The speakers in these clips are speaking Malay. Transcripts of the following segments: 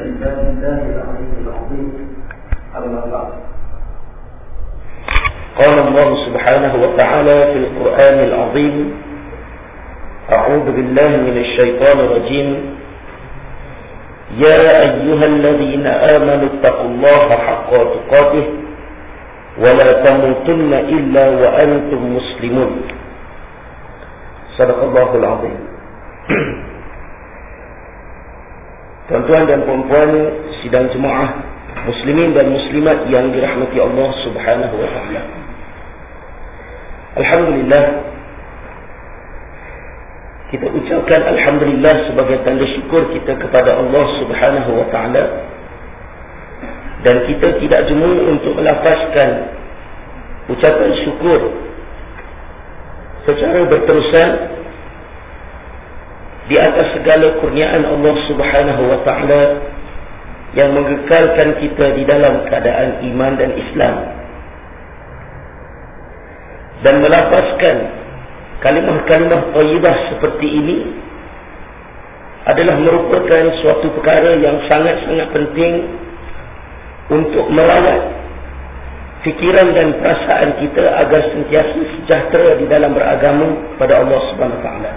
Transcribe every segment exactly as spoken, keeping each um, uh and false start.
كتاب الله العلي العظيم أما بعد. قال الله سبحانه وتعالى في القرآن العظيم: أعوذ بالله من الشيطان الرجيم. يا أيها الذين آمنوا اتقوا الله حق تقاته ولا تموتن إلا وأنتم مسلمون. صدق الله العظيم. Tuan-tuan dan puan-puan sidang jemaah muslimin dan muslimat yang dirahmati Allah Subhanahu wa taala. Alhamdulillah, kita ucapkan alhamdulillah sebagai tanda syukur kita kepada Allah Subhanahu wa taala, dan kita tidak jemu untuk melafazkan ucapan syukur secara berterusan di atas segala kurniaan Allah Subhanahu wa taala yang mengekalkan kita di dalam keadaan iman dan Islam, dan melafazkan kalimah-kalimah thayyibah seperti ini adalah merupakan suatu perkara yang sangat-sangat penting untuk merawat fikiran dan perasaan kita agar sentiasa sejahtera di dalam beragama pada Allah Subhanahu wa taala.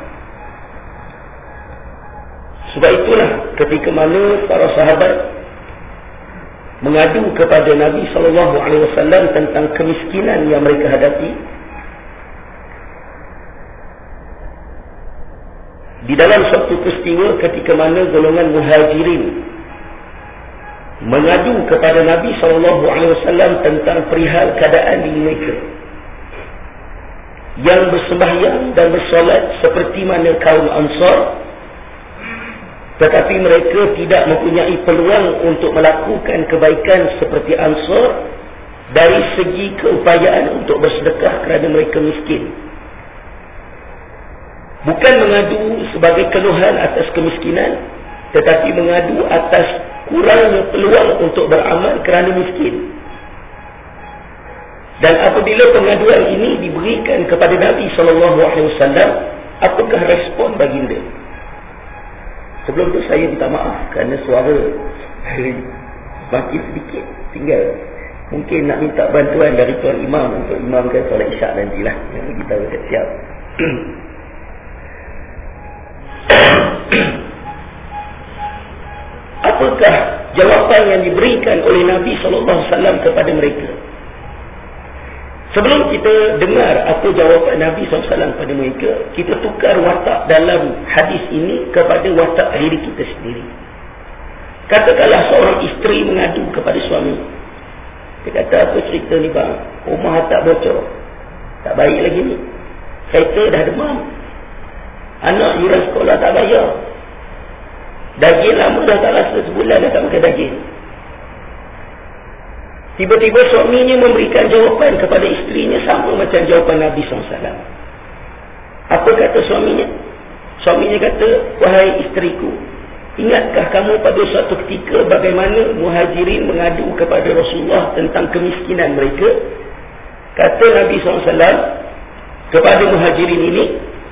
Sebab itulah ketika mana para sahabat mengadu kepada Nabi sallallahu alaihi wasallam tentang kemiskinan yang mereka hadapi, di dalam suatu peristiwa ketika mana golongan muhajirin mengadu kepada Nabi sallallahu alaihi wasallam tentang perihal keadaan diri mereka yang bersembahyang dan bersolat seperti mana kaum Ansar, tetapi mereka tidak mempunyai peluang untuk melakukan kebaikan seperti Ansar dari segi keupayaan untuk bersedekah kerana mereka miskin. Bukan mengadu sebagai keluhan atas kemiskinan, tetapi mengadu atas kurangnya peluang untuk beramal kerana miskin. Dan apabila pengaduan ini diberikan kepada Nabi sallallahu alaihi wasallam, apakah respon baginda? Sebelum tu saya minta maaf kerana suara makin sedikit. Tinggal mungkin nak minta bantuan dari Tuan Imam untuk imamkan solat isyak nantilah, yang kita dah siap. Apakah jawapan yang diberikan oleh Nabi sallallahu alaihi wasallam kepada mereka? Sebelum kita dengar apa jawapan Nabi sallallahu alaihi wasallam kepada mereka, kita tukar watak dalam hadis ini kepada watak diri kita sendiri. Katakanlah seorang isteri mengadu kepada suami. Dia kata, apa cerita ni bang? Rumah tak bocor, tak baik lagi ni, kereta dah demam, anak yuran sekolah tak bayar, daging lama dah tak rasa, sebulan dah tak makan daging. Tiba-tiba suaminya memberikan jawapan kepada isterinya sama macam jawapan Nabi sallallahu alaihi wasallam. Apa kata suaminya? Suaminya kata, wahai isteriku, ingatkah kamu pada suatu ketika bagaimana muhajirin mengadu kepada Rasulullah tentang kemiskinan mereka? Kata Nabi sallallahu alaihi wasallam kepada muhajirin ini,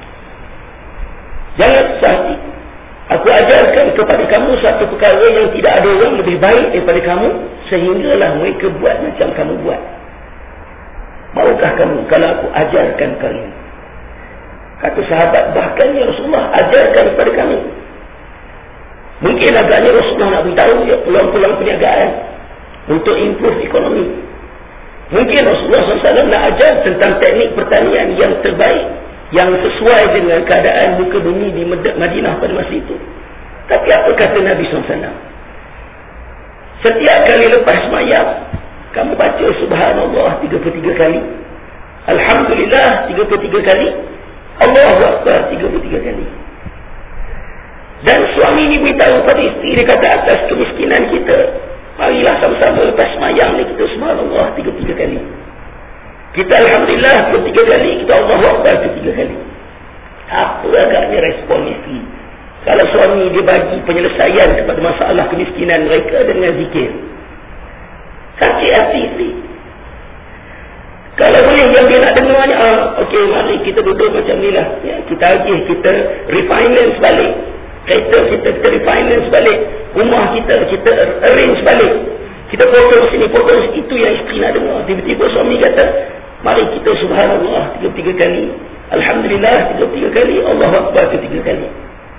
jangan susah hati. Aku ajarkan kepada kamu satu perkara yang tidak ada orang lebih baik daripada kamu, sehinggalah mereka buat macam kamu buat. Maukah kamu kalau aku ajarkan kalian? Kata sahabat, bahkan ya Rasulullah, ajarkan kepada kami. Mungkin agaknya Rasulullah nak beritahu ya peluang-peluang perniagaan untuk improve ekonomi. Mungkin Rasulullah sallallahu alaihi wasallam nak ajar tentang teknik pertanian yang terbaik, yang sesuai dengan keadaan muka bumi di Madinah pada masa itu. Tapi apa kata Nabi sallallahu alaihi wasallam? Setiap kali lepas sembahyang, kamu baca subhanallah tiga puluh tiga kali, alhamdulillah tiga puluh tiga kali, Allahu Akbar tiga puluh tiga kali. Dan suami ini beritahu pada isteri, dia kata, atas kemiskinan kita, marilah sama-sama lepas sembahyang ni kita subhanallah tiga puluh tiga kali, kita alhamdulillah tiga puluh tiga kali, kita Allahu Akbar tiga puluh tiga kali. Apa agaknya respon isteri kalau suami dia bagi penyelesaian kepada masalah kemiskinan mereka dengan zikir? Sakit hati isteri. Kalau boleh yang dia nak dengarnya, ah, okey, mari kita duduk macam ni lah ya, kita agih, kita refinance balik kereta kita, kita refinance balik, rumah kita, kita arrange balik. Kita potong sini, potong sini. Itu yang isteri nak dengar. Tiba-tiba suami kata, mari kita subhanallah tiga puluh tiga kali. Alhamdulillah tiga puluh tiga kali. Allahu Akbar tiga puluh tiga kali.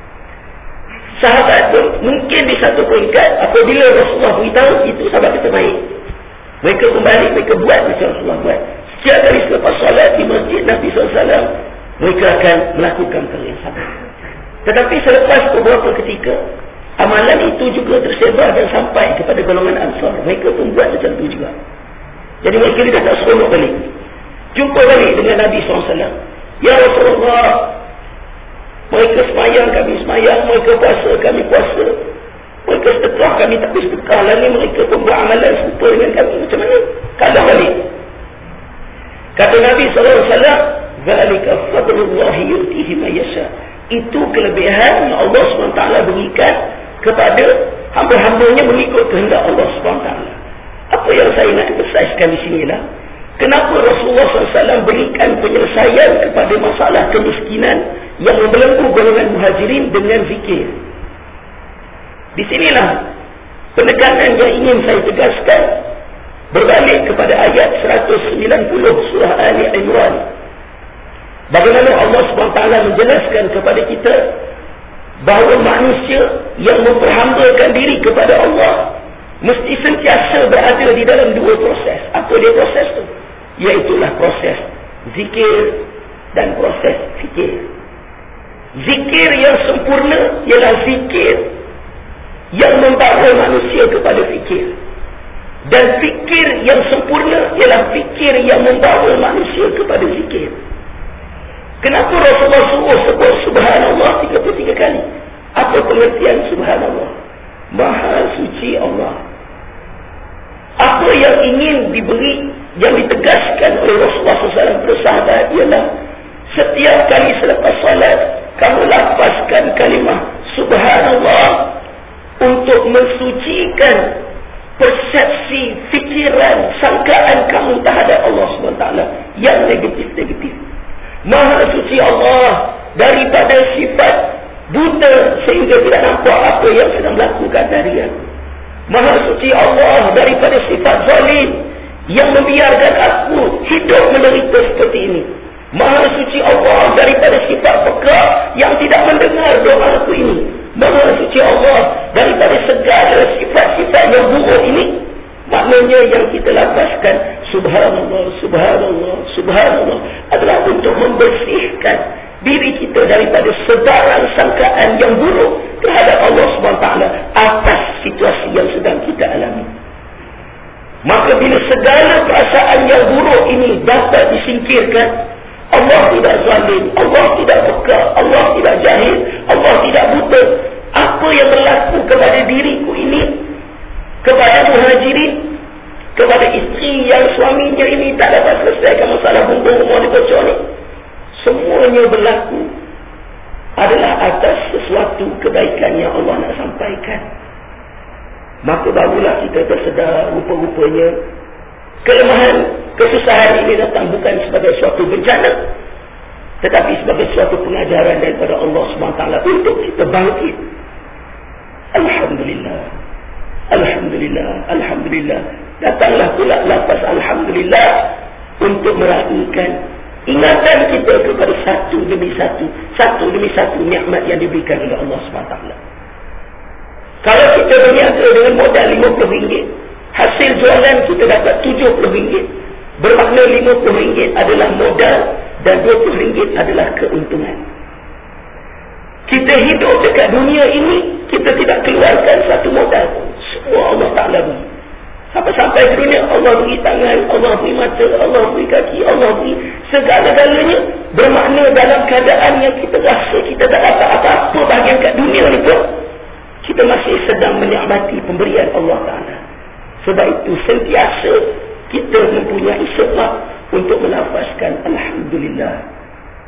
Sahabat pun mungkin di satu peringkat, apabila Rasulullah beritahu, itu sahabat kita baik. Mereka kembali, mereka buat macam Rasulullah buat. Setiap kali selepas solat di masjid Nabi sallallahu alaihi wasallam, mereka akan melakukan perkara yang sama. Tetapi selepas beberapa ketika, amalan itu juga tersebar dan sampai kepada golongan Ansar. Mereka pun buat macam itu juga. Jadi mereka dia tak seronok balik. Jumpa balik dengan Nabi sallallahu alaihi wasallam. Ya Rasulullah, mereka semayang, kami semayang. Mereka puasa, kami puasa. Mereka sedekah, kami tak boleh sedekah. Lalu mereka pun buat amalan serupa dengan kami. Macam mana? Kalah balik. Kata Nabi sallallahu alaihi wasallam, "Zalika fadlullahi yu'tihi man yasha." Itu kelebihan yang Allah subhanahu wa taala berikan kepada hamba-hambanya mengikut kehendak Allah subhanahu wa taala. Apa yang saya nak emphasize di sini lah, kenapa Rasulullah sallallahu alaihi wasallam berikan penyelesaian kepada masalah kemiskinan yang membelenggu golongan muhajirin dengan zikir. Di sinilah penekanan yang ingin saya tegaskan, berbalik kepada ayat seratus sembilan puluh surah Ali Imran. Bagaimana Allah subhanahu wa taala menjelaskan kepada kita bahawa manusia yang memperhambakan diri kepada Allah mesti sentiasa berada di dalam dua proses. Apa dia proses tu? Iaitulah proses zikir dan proses fikir. Zikir yang sempurna ialah zikir yang membawa manusia kepada fikir. Dan fikir yang sempurna ialah fikir yang membawa manusia kepada zikir. Kenapa Rasulullah suruh sebut subhanallah tiga puluh tiga kali? Apa pengertian subhanallah? Maha suci Allah. Apa yang ingin diberi, yang ditegaskan oleh Rasulullah sallallahu alaihi wasallam kepada sahabat ialah setiap kali selepas salat kamu lafazkan kalimah subhanallah untuk mensucikan persepsi, fikiran, sangkaan kamu terhadap Allah subhanahu wa taala yang negatif-negatif. Maha suci Allah daripada sifat buta sehingga tidak nampak apa yang sedang melakukan darian. Maha suci Allah daripada sifat zalim yang membiarkan aku hidup menderita seperti ini. Maha suci Allah daripada sifat peka yang tidak mendengar doa aku ini. Maha suci Allah daripada segala sifat-sifat yang buruk ini. Maknanya yang kita lafazkan subhanallah, subhanallah, subhanallah adalah untuk membersihkan diri kita daripada sebarang sangkaan yang buruk terhadap Allah subhanahu wa taala atas situasi yang sedang kita alami. Maka bila segala perasaan yang buruk ini dapat disingkirkan, Allah tidak zalim, Allah tidak peka, Allah tidak jahil, Allah tidak buta. Apa yang berlaku kepada diriku ini, kepada muhajirin, kepada isteri yang suaminya ini tak dapat selesaikan masalah bumbung rumah di bocor ni, semuanya berlaku adalah atas sesuatu kebaikan yang Allah nak sampaikan. Maka barulah kita tersedar rupa-rupanya kelemahan, kesusahan ini datang bukan sebagai suatu bencana, tetapi sebagai suatu pengajaran daripada Allah subhanahu wa taala untuk kita bangkit. Alhamdulillah, Alhamdulillah, Alhamdulillah. Datanglah pula lafaz Alhamdulillah untuk meraihkan ingatan kita kepada satu demi satu, satu demi satu nikmat yang diberikan oleh Allah subhanahu wa taala. Kalau kita berniaga dengan modal lima puluh ringgit, hasil jualan kita dapat tujuh puluh ringgit, bermakna lima puluh ringgit adalah modal dan dua puluh ringgit adalah keuntungan. Kita hidup dekat dunia ini, kita tidak keluarkan satu modal. Semua Allah Ta'ala beri. Sampai-sampai ke dunia, Allah beri tangan, Allah beri mata, Allah beri kaki, Allah beri segala-galanya. Bermakna dalam keadaan yang kita rasa kita tak dapat apa-apa bahagian kat dunia ni pun, kita masih sedang menikmati pemberian Allah Ta'ala. Sebab itu sentiasa kita mempunyai sebab untuk melafazkan Alhamdulillah.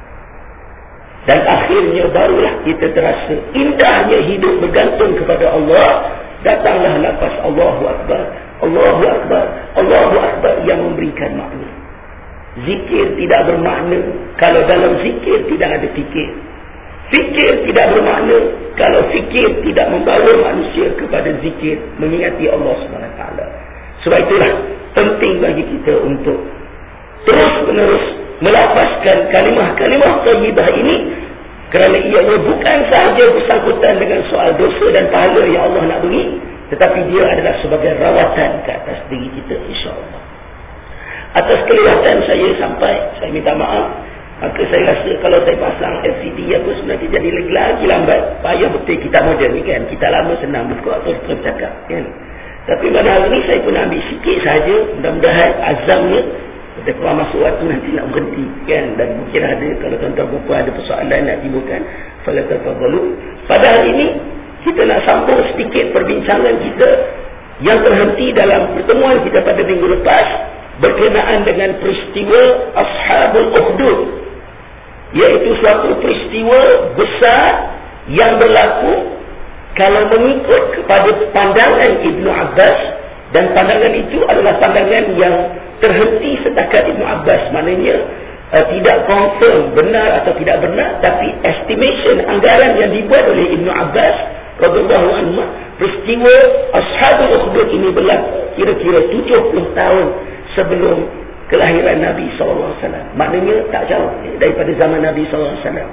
Dan akhirnya barulah kita terasa indahnya hidup bergantung kepada Allah. Datanglah lafaz Allahu Akbar, Allahu Akbar, Allahu Akbar yang memberikan makna. Zikir tidak bermakna kalau dalam zikir tidak ada fikir. Fikir tidak bermakna kalau fikir tidak membawa manusia kepada zikir, mengingati Allah subhanahu wa taala. Sebab itulah penting bagi kita untuk terus menerus melafazkan kalimah-kalimah thayyibah ini, kerana ia bukan sahaja bersangkutan dengan soal dosa dan pahala yang Allah nak beri, tetapi dia adalah sebagai rawatan ke atas diri kita, insya-Allah. Atas kelewatan saya sampai, saya minta maaf. Maka saya rasa kalau saya pasang L C D apa sebenarnya jadi lagi, lagi lambat. Payah betul kita moden ni kan. Kita lama senang buka atau terus cakap kan. Tapi pada hari ni saya pun ambil sikit saja. Mudah-mudahan azamnya kita keluar masuk waktu nanti nak berhenti kan. Dan mungkin ada, kalau tuan-tuan berapa ada persoalan nak timbulkan, fala tafadhalu. Pada hari ini kita nak sambung sedikit perbincangan kita yang terhenti dalam pertemuan kita pada minggu lepas berkenaan dengan peristiwa Ashabul Ukhdud, iaitu suatu peristiwa besar yang berlaku kalau mengikut kepada pandangan Ibnu Abbas, dan pandangan itu adalah pandangan yang terhenti setakat Ibnu Abbas, maknanya uh, tidak confirm benar atau tidak benar, tapi estimation anggaran yang dibuat oleh Ibnu Abbas radhiyallahu anhu, peristiwa Ashabul Ukhdud ini berlaku kira-kira tujuh puluh tahun sebelum kelahiran Nabi sallallahu alaihi wasallam. Maknanya tak jauh daripada zaman Nabi sallallahu alaihi wasallam.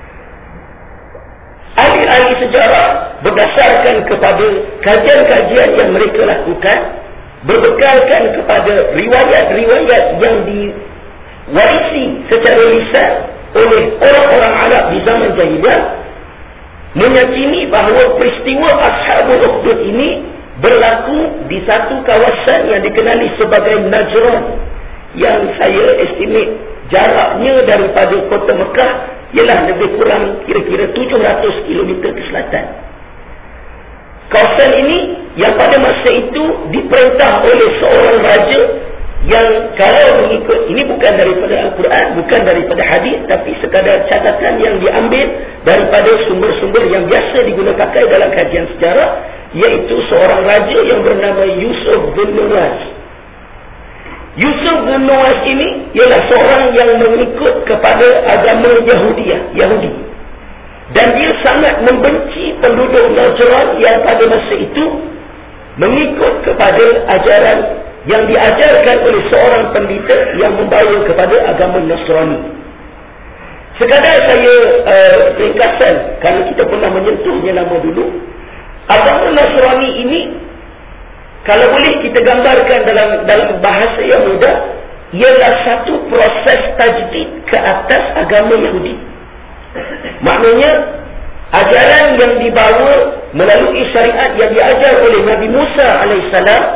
Ahli-ahli sejarah berdasarkan kepada kajian-kajian yang mereka lakukan, berbekalkan kepada riwayat-riwayat yang diwarisi secara lisan oleh orang-orang Arab di zaman jahiliyah, meyakini bahawa peristiwa Ashabul Ukhdud ini berlaku di satu kawasan yang dikenali sebagai Najran, yang saya estimate jaraknya daripada kota Mekah ialah lebih kurang kira-kira tujuh ratus kilometer ke selatan. Kawasan ini yang pada masa itu diperintah oleh seorang raja yang, kalau mengikut, ini bukan daripada Al-Quran, bukan daripada hadis, tapi sekadar catatan yang diambil daripada sumber-sumber yang biasa digunakan dalam kajian sejarah, iaitu seorang raja yang bernama Yusuf bin Nuwas. Yusuf bin Nuwas ini ialah seorang yang mengikut kepada agama Yahudiyah, Yahudi. Dan dia sangat membenci penduduk Najran yang pada masa itu mengikut kepada ajaran yang diajarkan oleh seorang pendeta yang membawa kepada agama Nasrani. Sekadar saya uh, ringkasan, kerana kita pernah menyentuhnya lama dulu. Agama Nasrani ini, kalau boleh kita gambarkan dalam dalam bahasa yang mudah, ialah satu proses tajdid ke atas agama Yahudi. Maknanya ajaran yang dibawa melalui syariat yang diajar oleh Nabi Musa alaihissalam,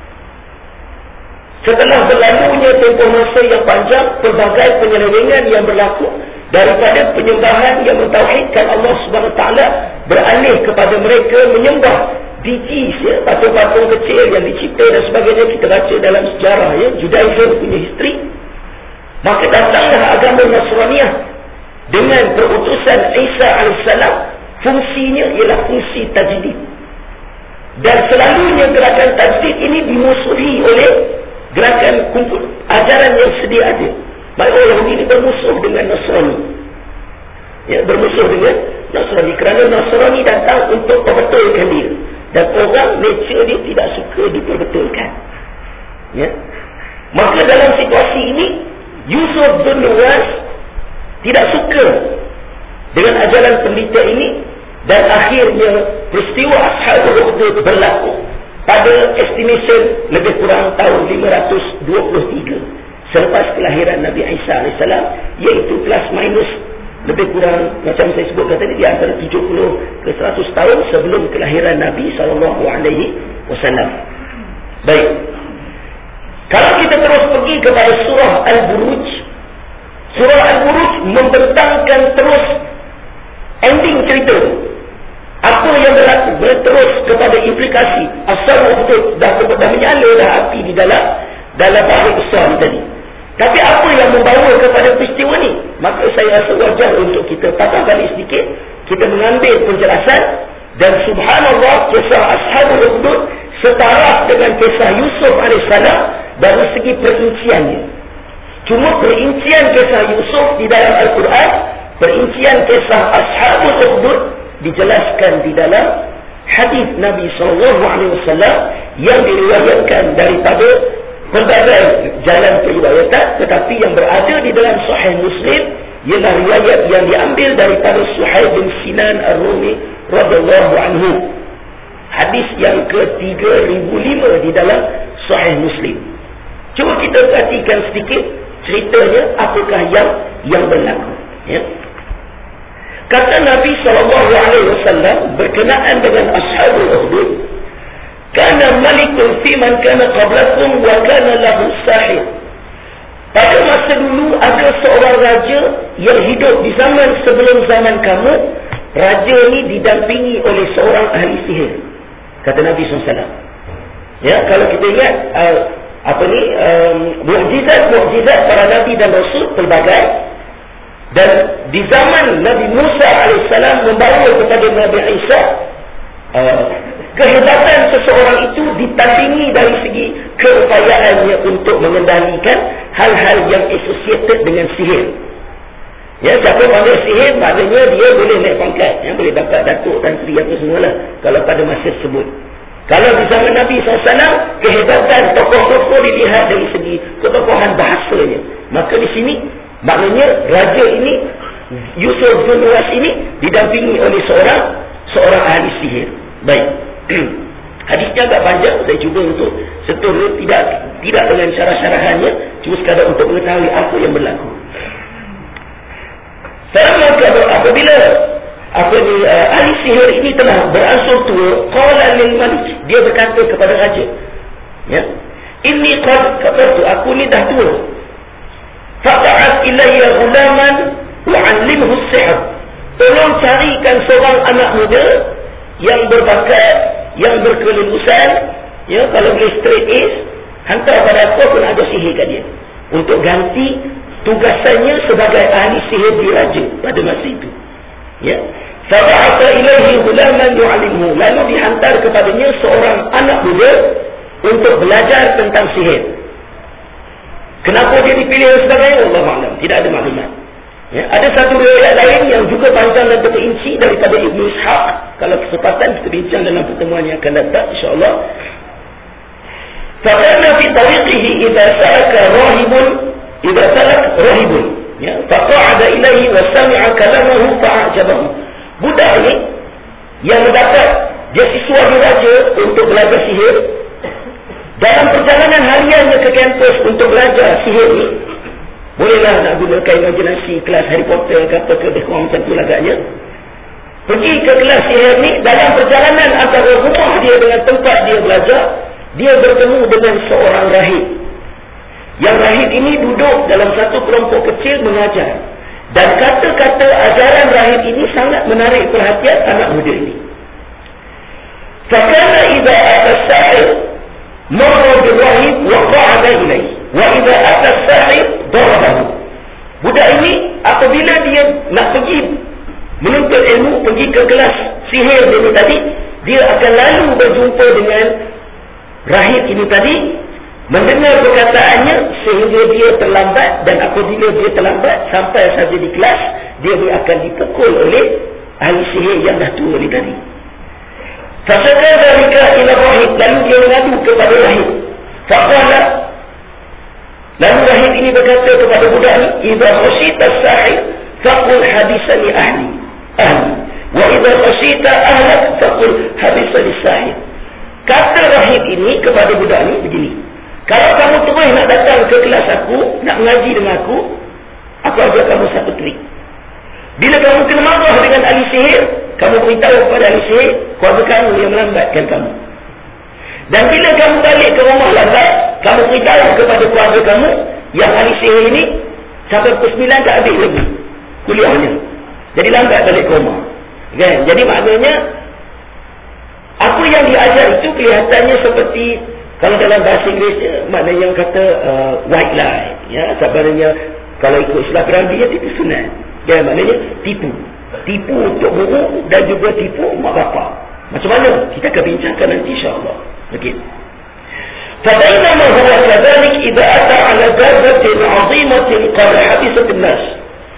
setelah berlalunya tempoh masa yang panjang, pelbagai penyelewengan yang berlaku, daripada penyembahan yang mentauhidkan Allah Subhanahu Wa Taala beralih kepada mereka menyembah deities, ya, patung-patung kecil yang dicipta dan sebagainya. Kita baca dalam sejarah, ya, Judaism punya history. Maka datanglah agama Nasraniyah dengan perutusan Isa alaihissalam. Fungsinya ialah fungsi tajdid, dan selalunya gerakan tajdid ini dimusuhi oleh gerakan kumpul ajaran yang sedia ada. Maka orang ini bermusuh dengan Nasrani, ya, bermusuh dengan Nasrani, kerana Nasrani datang untuk perbetulkan dia, dan orang nature dia tidak suka diperbetulkan, ya. Maka dalam situasi ini Yusuf bin Nuwas tidak suka dengan ajaran pendeta ini, dan akhirnya peristiwa Ashabul Ukhdud berlaku pada estimation lebih kurang tahun lima ratus dua puluh tiga selepas kelahiran Nabi Isa alaihissalam, iaitu plus minus lebih kurang, macam saya sebutkan tadi, di antara tujuh puluh ke seratus tahun sebelum kelahiran Nabi sallallahu alaihi wasallam. Baik, kalau kita terus pergi kepada surah Al-Buruj, surah Al-Buruj membentangkan terus ending cerita, apa yang berlaku, terus kepada implikasi Ashabul Ukhdud. Dah, dah menyala dah api di dalam dalam bahasa besar tadi. Tapi apa yang membawa kepada peristiwa ni? Maka saya rasa wajar untuk kita patah balik sedikit, kita mengambil penjelasan. Dan subhanallah, kisah Ashabul Ukhdud setara dengan kisah Yusuf alaihissalam dari segi perinciannya. Cuma perincian kisah Yusuf di dalam Al-Quran Perincian kisah Ashabul Ukhdud dijelaskan di dalam hadis Nabi sallallahu alaihi wasallam yang diriwayatkan daripada pelbagai jalan periwayatan, tetapi yang berada di dalam Sahih Muslim ialah riwayat yang diambil daripada Suhaib bin Sinan Ar-Rumi radhiyallahu anhu. Hadis yang ke tiga ribu lima di dalam Sahih Muslim. Cuba kita perhatikan sedikit ceritanya, apakah yang yang berlaku, ya. Kata Nabi sallallahu alaihi wasallam berkenaan dengan Ashabul Ukhdud, kana malikun fi man kana qablakum wa kana lahu sahib. Pada masa dulu ada seorang raja yang hidup di zaman sebelum zaman kamu. Raja ni didampingi oleh seorang ahli sihir, kata Nabi sallallahu alaihi wasallam. Ya, kalau kita ingat uh, apa ni um, mukjizat-mukjizat para nabi dan rasul pelbagai, dan di zaman Nabi Musa alaihissalam membawa kepada Nabi Isa, uh, kehebatan seseorang itu ditandingi dari segi keupayaannya untuk mengendalikan hal-hal yang associated dengan sihir. Ya, siapa pandai sihir, maknanya dia boleh naik pangkat, ya, boleh dapat datuk, tantri, apa semualah kalau pada masa tersebut. Kalau di zaman Nabi sallallahu alaihi wasallam, kehebatan tokoh-tokoh dilihat dari segi ketokohan bahasanya. Maka di sini maknanya raja ini, Yusuf bin Nuwas ini didampingi oleh seorang seorang ahli sihir. Baik. Hadisnya agak panjang, saya cuba untuk sentuh tidak tidak dengan syarah-syarahannya, cuma sekadar untuk mengetahui apa yang berlaku. Selama apabila apa ni uh, ahli sihir ini telah beransur tua, qala lil malik, dia berkata kepada raja, ya, inni qad kafartu, aku ni dah tua, fa'at ilayya ghulaman wa'allimhu as-sihr, tolong carikan seorang anak muda yang berbakat, yang berkelulusan, ya, kalau boleh straight A's, hantar pada aku, pun ada sihir kat dia untuk ganti tugasannya sebagai ahli sihir di raja pada masa itu, ya. Fa'ata ilaihi ghulaman yu'allimhu, lalu dihantar kepadanya seorang anak muda untuk belajar tentang sihir. Kenapa dia dipilih sebagai Allah Alam, tidak ada maklumat, ya. Ada satu riwayat lain yang juga panjang dan terperinci daripada Ibnu Ishaq. Kalau kesempatan kita bincang dalam pertemuan yang akan datang, insya-Allah. Fa'ana fi tariqihi idza salaka rahibun idza salak rahibun, ya, faqa'ada ilaihi wa sami'a kalamahu fa'ajabahu. Budak ini yang mendapat dia siswa di raja untuk belajar sihir, dalam perjalanan hariannya ke kampus untuk belajar sihir ni, bolehlah nak gunakan imajinasi kelas Harry Potter ke apa ke, lebih kurang macam tu agaknya. Pergi ke kelas sihir ni, dalam perjalanan antara rumah dia dengan tempat dia belajar, dia bertemu dengan seorang rahib. Yang rahib ini duduk dalam satu kelompok kecil mengajar, dan kata-kata ajaran rahib ini sangat menarik perhatian anak muda ini. Fakana idza ata as-sahir marra bil-rahib wa qa'ada ilayhi, wa idza ata as-sahir darabahu. Budak ini apabila dia nak pergi menuntut ilmu, pergi ke kelas sihir ini tadi, dia akan lalu berjumpa dengan rahib ini tadi, mendengar perkataannya sehingga dia terlambat, dan apabila dia terlambat sampai saja di kelas, dia akan dipukul oleh ahli sihir yang dah tua ni tadi. Fasada dalika ila rahib, lalu dia mengadu kepada rahib. Faqala, lalu rahib ini berkata kepada budak ni, idza khashita as-sahir faqul hadisani ahli ahli wa idza khashita ahlak faqul hadisani sahir. Kata rahib ini kepada budak ni begini, kalau kamu terus nak datang ke kelas aku, nak mengaji dengan aku, aku ajar kamu satu trik. Bila kamu kena marah dengan ahli sihir, kamu beritahu kepada ahli sihir, keluarga kamu yang melambatkan kamu. Dan bila kamu balik ke rumah lambat, kamu beritahu kepada keluarga kamu yang ahli sihir ini sampai pukul sembilan tak habis lagi kuliahnya, jadi lambat balik ke rumah, kan? Jadi maknanya apa yang diajar itu kelihatannya seperti, kalau dalam bahasa Inggeris maknanya yang kata uh, white lie, ya, sebenarnya kalau ikut istilah Perambi, ya, tipu sunat, ya, maknanya tipu tipu untuk guru dan juga tipu mak bapak. Macam mana kita akan bincangkan nanti, insya-Allah. Okey. فبينما هو كذلك إذا أتى على دابة عظيمة قد حبست الناس.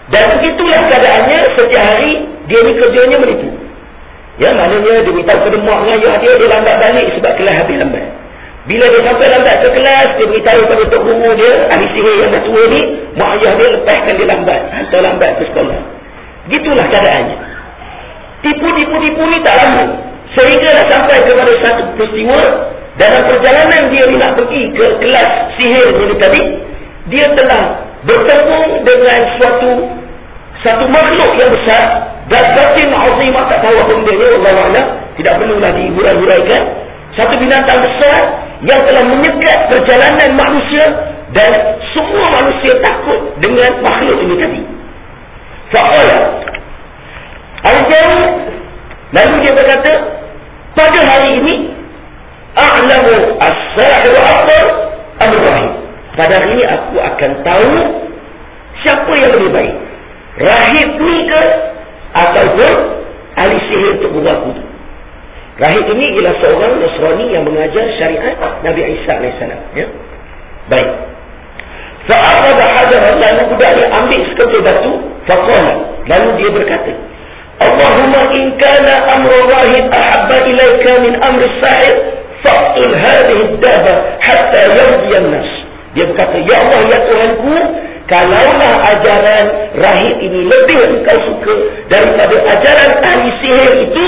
Dan begitulah keadaannya setiap hari dia ni kerjanya menipu. Ya, maknanya dia beritahu kepada mak dengan ayah dia, dia lambat balik sebab kelas habis lambat. Bila dia sampai lambat ke kelas, dia beritahu kepada tok guru dia, ahli sihir yang dah tua ni, mak ayah dia lepaskan dia lambat, hantar lambat ke sekolah. Gitulah keadaannya. Tipu-tipu-tipu ni tak lama. Sehinggalah sampai kepada satu peristiwa, dalam perjalanan dia nak pergi ke kelas sihir ini tadi, dia telah bertemu dengan suatu satu makhluk yang besar, Dabbatin azimah, tak tahu apa benda dia, Allah Alam, tidak perlulah dihurai-huraikan. Satu binatang besar yang telah menyekat perjalanan manusia, dan semua manusia takut dengan makhluk ini tadi. Fa'ala Al-Jauh, lalu dia berkata, pada hari ini a'lamu as-sa'iru akbar am-rahib. Pada hari ini aku akan tahu siapa yang lebih baik, rahib ni ke ataupun ahli sihir untuk berlaku. Rahib ini ialah seorang Nasrani yang mengajar syariat Nabi Isa alaihissalam, ya. Baik. Fa'aqada hajaran, lalu budak dia ambil sekepul batu, faqala, lalu dia berkata, Allahumma in kana amru rahib ahabba ilaika min amri sahir faqtul hadhihi ad-daba hatta yardi an-nas. Dia berkata, ya Allah, ya Tuhanku, kalaulah ajaran rahib ini lebih engkau suka daripada ajaran ahli sihir itu,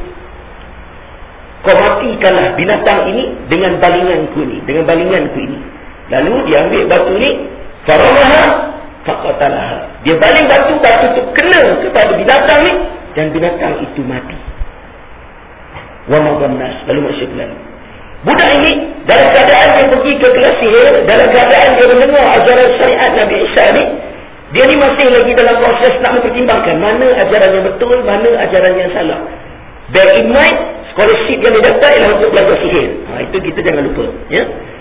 kau matikanlah binatang ini dengan balinganku ini, dengan balinganku ini. Lalu dia ambil batu ni, faramaha faqatalaha. Dia baling batu, batu itu kena kepada binatang ni, dan binatang itu mati. Wa madhannas, lalu manusia berlalu. Budak ini dalam keadaan dia pergi ke kelas sihir, dalam keadaan dia mendengar ajaran syariat Nabi Isa ni, dia ni masih lagi dalam proses nak mempertimbangkan mana ajaran yang betul, mana ajaran yang salah. Bear in mind, scholarship yang dia dapat ialah untuk belajar sihir. Ha, itu kita jangan lupa, ya.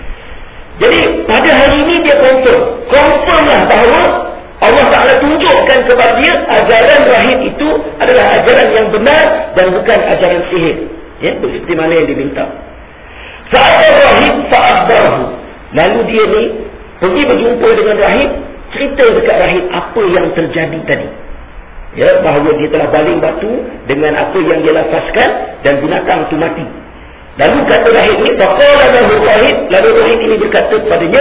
Jadi pada hari ini dia confirm, confirmlah bahawa Allah Ta'ala tunjukkan kepada dia ajaran rahib itu adalah ajaran yang benar dan bukan ajaran sihir, ya, seperti mana yang diminta. Fa'adar rahib fa'adbarahu. Lalu dia ni pergi berjumpa dengan rahib, cerita dekat rahib apa yang terjadi tadi, ya, bahawa dia telah baling batu dengan apa yang dia lafazkan dan binatang itu mati. Lalu kata rahib ni, faqala lahu rahib, lalu rahib ini berkata kepadanya,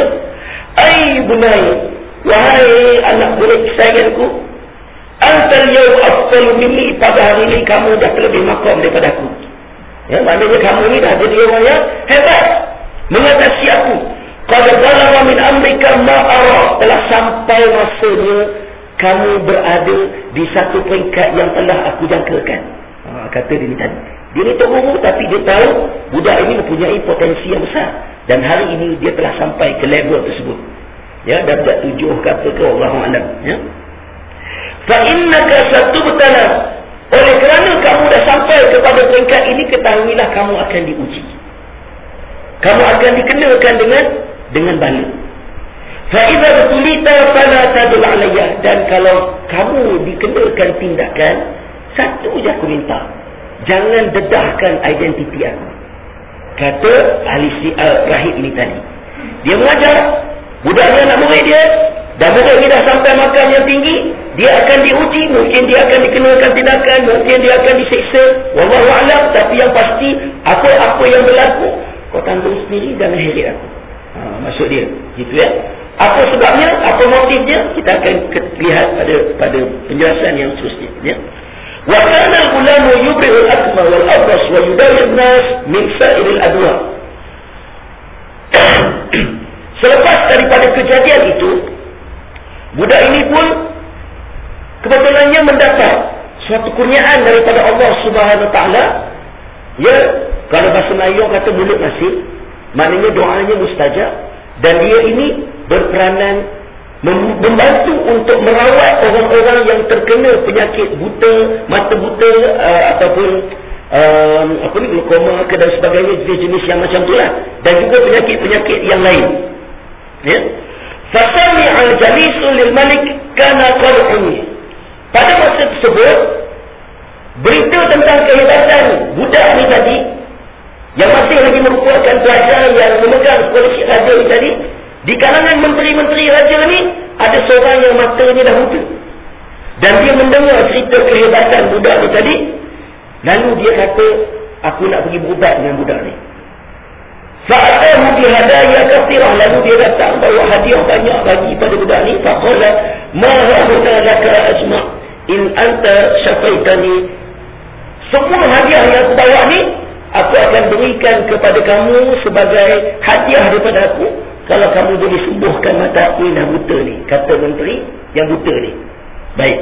ai bunai, wahai anak budak kesayanganku, antal yawm afdalu minni, pada hari ini kamu dah lebih makam daripada aku. Ya, maknanya kamu ni dah jadi orang yang hebat mengatasi aku. Qad balagha min amrika ma ara, telah sampai masanya kamu berada di satu peringkat yang telah aku jangkakan. Ha, kata dia ni tadi. Dia ni tak guru, tapi dia tahu budak ini mempunyai potensi yang besar, dan hari ini dia telah sampai ke level tersebut. Ya, darjat tujuh kata ke Allahu a'lam, ya. Fa innaka satubtala, oleh kerana kamu dah sampai kepada peringkat ini, ketahuilah kamu akan diuji. Kamu akan dikenakan dengan dengan bala. Fa idza tulita fala tadul alayya, dan kalau kamu dikenakan tindakan, satu je aku minta, jangan dedahkan identiti aku. Kata ahli uh, rahib ini tadi. Dia mengajar budaknya, anak murid dia, dan murid ini dah sampai makam yang tinggi, dia akan diuji, mungkin dia akan dikenakan tindakan, mungkin dia akan disiksa, wallahu a'lam. Tapi yang pasti, apa-apa yang berlaku, kau tanggung sendiri, jangan heret aku. Ha, maksud dia gitu, ya. Apa sebabnya, apa motifnya, kita akan lihat pada pada penjelasan yang seterusnya, ya. Wa kana al-ghulamu yubri'u al-akma wal-abras wa yudawi an-nas min sa'iril adwa. Selepas daripada kejadian itu, budak ini pun kebetulannya mendapat suatu kurniaan daripada Allah Subhanahu Wa Taala. Ya, kalau bahasa Melayu kata mulut nasib, maknanya doanya mustajab, dan dia ini berperanan membantu untuk merawat orang-orang yang terkena penyakit buta, mata buta, uh, ataupun uh, apa ni, glaukoma ke dan sebagainya, jenis-jenis yang macam itulah, dan juga penyakit-penyakit yang lain. Ya. Fasami al-jalisu lil malik kana qal'uni. Pada masa tersebut, berita tentang kehebatan budak ni tadi, yang masih lagi merupakan pelajar yang memegang scholarship raja ni tadi, di kalangan menteri-menteri raja ni ada seorang yang matanya dah buta. Dan dia mendengar cerita kehebatan budak ni tadi. Lalu dia kata, aku nak pergi berubat dengan budak ni. Fa'atahu bihadaya kathirah. Lalu dia datang bawa hadiah banyak bagi pada budak ni. Faqala ma hahuna laka ajma' in anta syafaitani. Semua hadiah yang aku bawa ni, aku akan berikan kepada kamu sebagai hadiah daripada aku kalau kamu boleh sembuhkan mata aku yang buta ni. Kata menteri yang buta ni. Baik.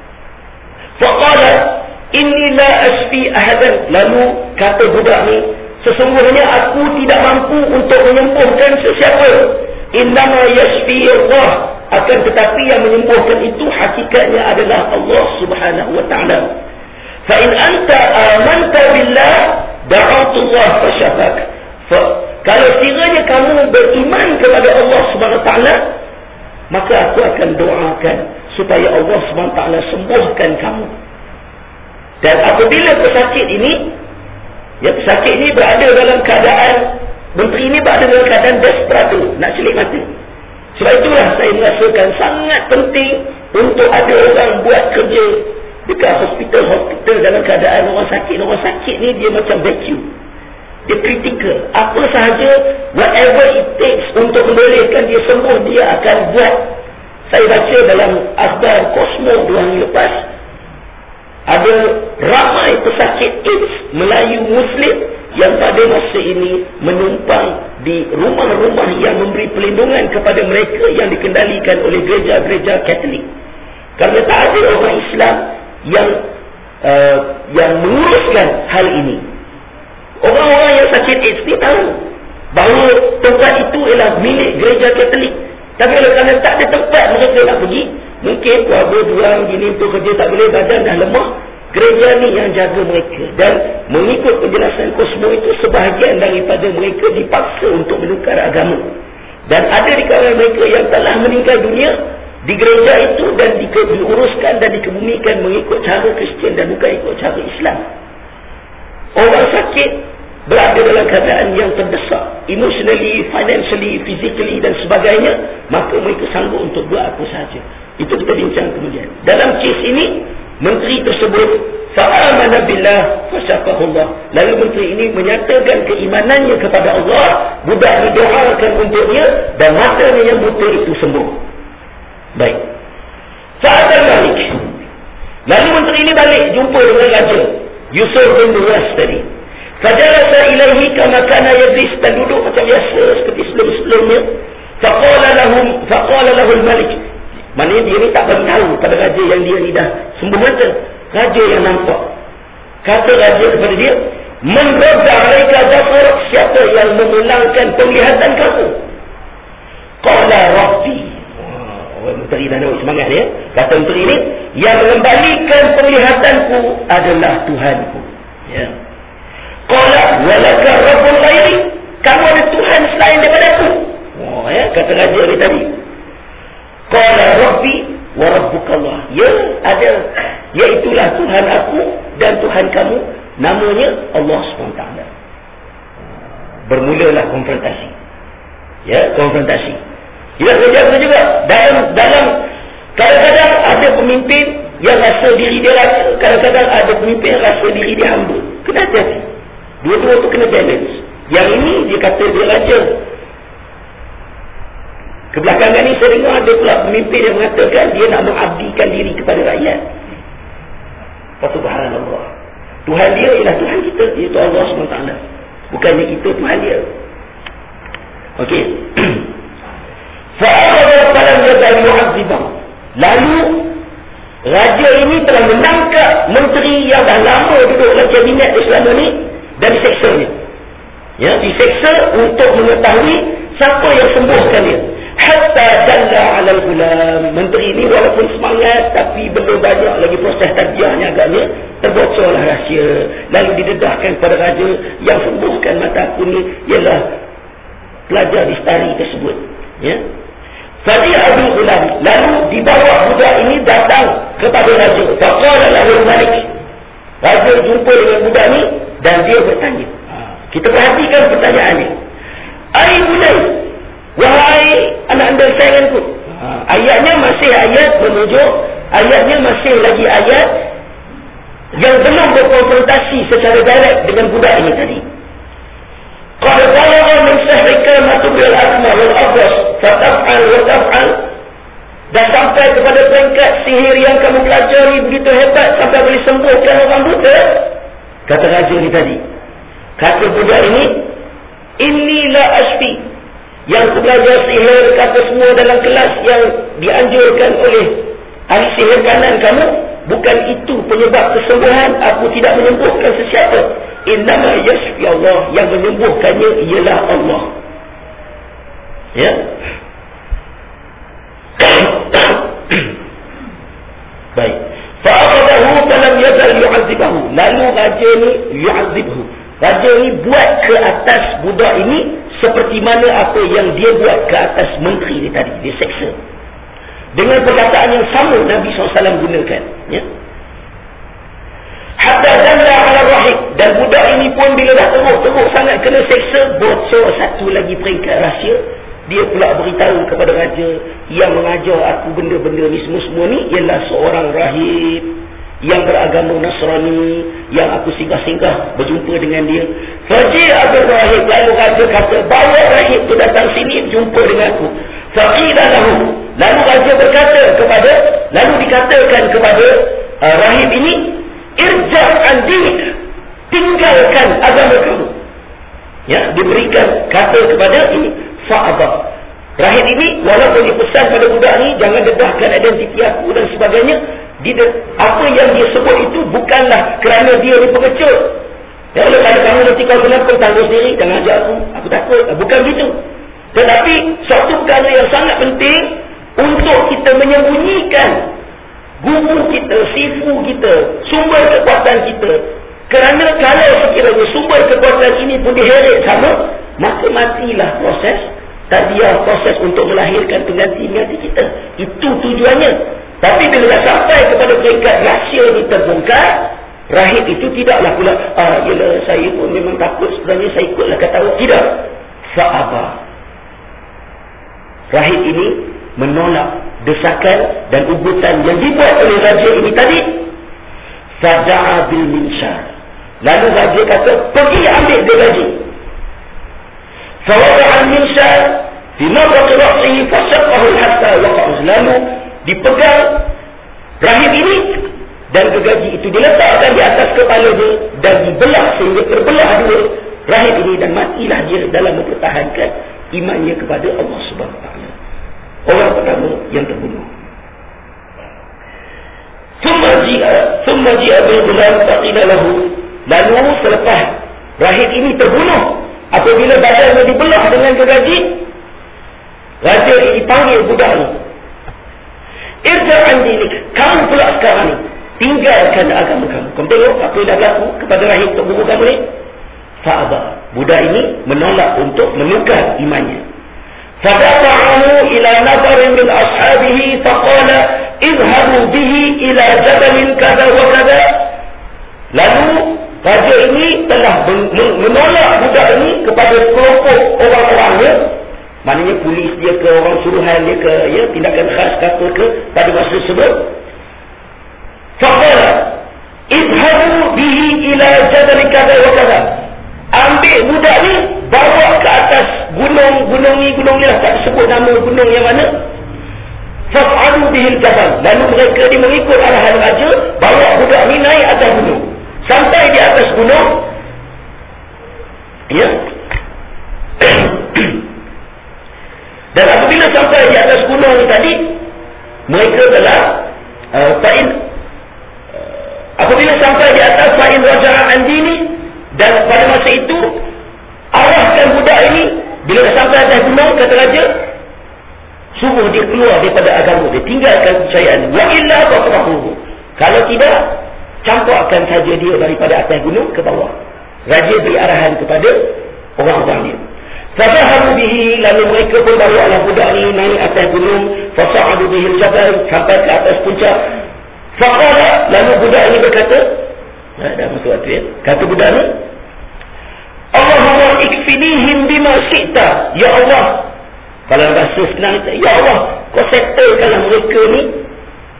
Faqala inni la asfi ahadan. Lalu kata budak ni, sesungguhnya aku tidak mampu untuk menyembuhkan sesiapa. Innama yashfi Allah. Akan tetapi yang menyembuhkan itu hakikatnya adalah Allah Subhanahu wa ta'ala. Fa in anta amanta billah da'atullah fasyafak. Fa, kalau sekiranya kamu beriman kepada Allah Subhanahu wa ta'ala, maka aku akan doakan supaya Allah Subhanahu wa ta'ala sembuhkan kamu. Dan apabila pesakit ini, ya pesakit ini berada dalam keadaan, menteri ini berada dalam keadaan desperado, nak celik mata. Sebab itulah saya merasakan sangat penting untuk ada orang buat kerja dekat hospital-hospital dalam keadaan orang sakit. Orang sakit ni dia macam vacuum. Dia kritikal. Apa sahaja, whatever it takes untuk membolehkan dia sembuh, dia akan buat. Saya baca dalam akhbar Cosmo dua hari lepas, ada ramai pesakit AIDS Melayu Muslim yang pada masa ini menumpang di rumah-rumah yang memberi perlindungan kepada mereka yang dikendalikan oleh gereja-gereja Katolik. Kerana tak ada orang Islam yang uh, yang menguruskan hal ini. Orang-orang yang sakit AIDS ni tahu bahawa tempat itu ialah milik gereja Katolik. Tapi kalau kerana tak ada tempat mereka nak pergi, mungkin wabah durang gini untuk kerja tak boleh, badan dah lemah, gereja ni yang jaga mereka. Dan mengikut penjelasan Cosmo itu, sebahagian daripada mereka dipaksa untuk menukar agama. Dan ada di kalangan mereka yang telah meninggal dunia di gereja itu dan di, diuruskan dan dikebumikan mengikut cara Kristian dan bukan ikut cara Islam. Orang sakit berada dalam keadaan yang terdesak, emotionally, financially, physically dan sebagainya, maka mereka sanggup untuk buat apa sahaja. Itu kita bincang kemudian. Dalam kes ini, menteri tersebut fa'amana billah fasyafahullah. Lalu menteri ini menyatakan keimanannya kepada Allah. Budak didoakan untuknya dan matanya yang buta itu sembuh. Baik. Fa'adal Malik. Lalu menteri ini balik jumpa dengan raja Yusuf bin Nuwas tadi. Fajalasa ilaihi kama kana yajlis, dan duduk macam biasa seperti sebelum-sebelumnya. Faqala lahum faqala lahul malik. Maknanya dia ni tak beritahu pada raja yang dia ni dah sembuh mata. Raja yang nampak. Kata raja kepada dia, man radda alaika basar, siapa yang memulangkan penglihatan kamu? Qala rabbi. Orang menteri dah nak semangat dia. Kata menteri ni, yang mengembalikan penglihatanku adalah Tuhanku. Ya. Qala walaka rabbul ghairi, kamu ada Tuhan selain daripada aku. Oh ya, kata raja ni tadi. Qala rabbi wa rabbukallah. Ya, ada. Iaitulah Tuhan aku dan Tuhan kamu, namanya Allah subhanahu wa taala. Bermulalah konfrontasi. Ya, konfrontasi. Dia kerja juga dalam dalam kadang-kadang ada pemimpin yang rasa diri dia raja, kadang-kadang ada pemimpin yang rasa diri dia hamba. Kena hati-hati. Dua-dua tu kena balance. Yang ini dia kata dia raja. Kebelakangan ni saya dengar ada pula pemimpin yang mengatakan dia nak mengabdikan diri kepada rakyat. Subhanallah. Tuhan dia ialah Tuhan kita, iaitu Allah subhanahu wa taala. Bukannya kita Tuhan dia. Okey. Fa'akhadha falam yazal yu'adzibah. Lalu raja ini telah menangkap menteri yang dah lama duduk dalam kabinet selama ni dan diseksanya. Ya, diseksa untuk mengetahui siapa yang sembuhkan dia. Hatta dalla 'ala al-ghulam. Menteri ini walaupun semangat tapi belum banyak lagi proses tadbirnya, agaknya terbocorlah rahsia. Lalu didedahkan kepada raja, yang sembuhkan mata aku ni ialah pelajar distari tersebut. Ya. Fadi Abdul Ghulam. Lalu dibawa budak ini datang kepada raja. Faqala lahu al-malik. Raja jumpa dengan budak ni dan dia bertanya. Kita perhatikan pertanyaannya. Ai bunai, wahai anak anda sayanganku. Ha, ayatnya masih ayat menuju ayatnya masih lagi ayat yang belum berkonfrontasi secara direct dengan budak ini tadi. Qad balagha min sihrika ma tubil asma wal abras fataf'al wa taf'al. Dan sampai kepada peringkat sihir yang kamu pelajari begitu hebat sampai boleh sembuhkan orang buta. Kata raja ni tadi, kata budak ini, inni la asfi, yang aku belajar sihir kata semua dalam kelas yang dianjurkan oleh ahli sihir kanan kamu, bukan itu penyebab kesembuhan. Aku tidak menyembuhkan sesiapa. Innama yashfi Allah, yang menyembuhkannya ialah Allah. Ya. Baik. Fa'aqadahu falam yazal yu'azibahu. Lalu raja ni yu'azibhu. Raja ni buat ke atas budak ini seperti mana apa yang dia buat ke atas menteri ni tadi. Dia seksa. Dengan perkataan yang sama Nabi sallallahu alaihi wasallam gunakan. Ya. Hatta dalla ala rahib. Dan budak ini pun bila dah teruk-teruk sangat kena seksa, bocor satu lagi peringkat rahsia. Dia pula beritahu kepada raja, yang mengajar aku benda-benda ni semua-semua ni ialah seorang rahib yang beragama Nasrani, yang aku singgah-singgah berjumpa dengan dia. Faji' Abdul Rahib. Lalu raja kata, bawa rahib tu datang sini berjumpa dengan aku. Faqila lahu. Lalu raja berkata kepada, lalu dikatakan kepada uh, rahib ini, irja' an dinik, tinggalkan agama kamu. Ya, diberikan kata kepada ini fa'abah. Rahib ini walaupun dipesan pada budak ni jangan dedahkan identiti aku dan sebagainya, dia, apa yang dia sebut itu bukanlah kerana dia ni pengecut. Ya, kalau kamu nanti kau kenapa tangguh sendiri, jangan ajak aku, aku takut. Bukan begitu. Tetapi suatu perkara yang sangat penting untuk kita menyembunyikan guru kita, sifu kita, sumber kekuatan kita. Kerana kalau sekiranya sumber kekuatan ini pun diheret sama, maka matilah proses tadiah, proses untuk melahirkan pengganti-pengganti kita. Itu tujuannya. Tapi bila dah sampai kepada peringkat rahsia ini terbongkar, rahib itu tidaklah pula, ah, yelah saya pun memang takut, sebenarnya saya ikutlah kata Allah. Tidak. Fa'abah. Rahib ini menolak desakan dan ugutan yang dibuat oleh raja ini tadi. Fada'a bil minsyar. Lalu raja kata, pergi ambil dia gaji. Fawada'a al-minsyar fi nabati ra'sihi fasaqqahu hatta waqa'a. Lalu dipegang rahib ini dan gergaji itu diletakkan di atas kepala dia dan dibelah sehingga terbelah dua rahib ini, dan matilah dia dalam mempertahankan imannya kepada Allah Subhanahu Wa Taala. Orang pertama yang terbunuh. Thumma ji'a thumma ji'a bil ghulam faqila lahu. Lalu selepas rahib ini terbunuh, apabila badannya dibelah dengan gergaji, raja ini panggil budak ni. Irja'an dinik, kamu pula sekarang ni tinggalkan agama kamu. Kamu tengok apa yang dah berlaku kepada rahib terbunuh kamu ni. Fa'abah. Budak ini menolak untuk menukar imannya. Fadafa'ahu ila nafarin min ashabihi faqala idhabu bihi ila jabalin kada wa kada. Lalu raja ini telah menolak budak ini kepada kelompok orang-orangnya, maknanya polis dia ke, orang suruhan dia ke, ya, tindakan khas kata ke pada masa tersebut. Faqala idhabu bihi ila jabalin kada wa kada. Ambil budak ni, bawa ke atas gunung, gunung ni, gunung ni lah, tak sebut nama gunung yang mana. Faf'alu bihil jabal. Lalu mereka dia mengikut arahan raja, bawa budak ni naik atas gunung. Sampai di atas gunung, ya. Dan apabila sampai di atas gunung ni tadi, mereka telah uh, fa'in uh, apabila sampai di atas fa'in raja'a an dini. Dan pada masa itu arahkan budak ini, bila dah sampai atas gunung, kata raja, suruh dia keluar daripada agama dia, tinggalkan kepercayaan. Wa illa faqrahu. Kalau tidak, campakkan saja dia daripada atas gunung ke bawah. Raja beri arahan kepada orang-orang dia. Fasahabu bihi. Lalu mereka pun bawalah budak ini naik atas gunung. Fasa'adu bihil jabal, sampai ke atas puncak. Faqala. Lalu budak ini berkata, nah, dah masuk waktu ya. Kata budak ni, Allahumma ikfinihim bima syi'ta. Ya Allah, kalau bahasa senang, ya Allah, kau settlekanlah mereka ni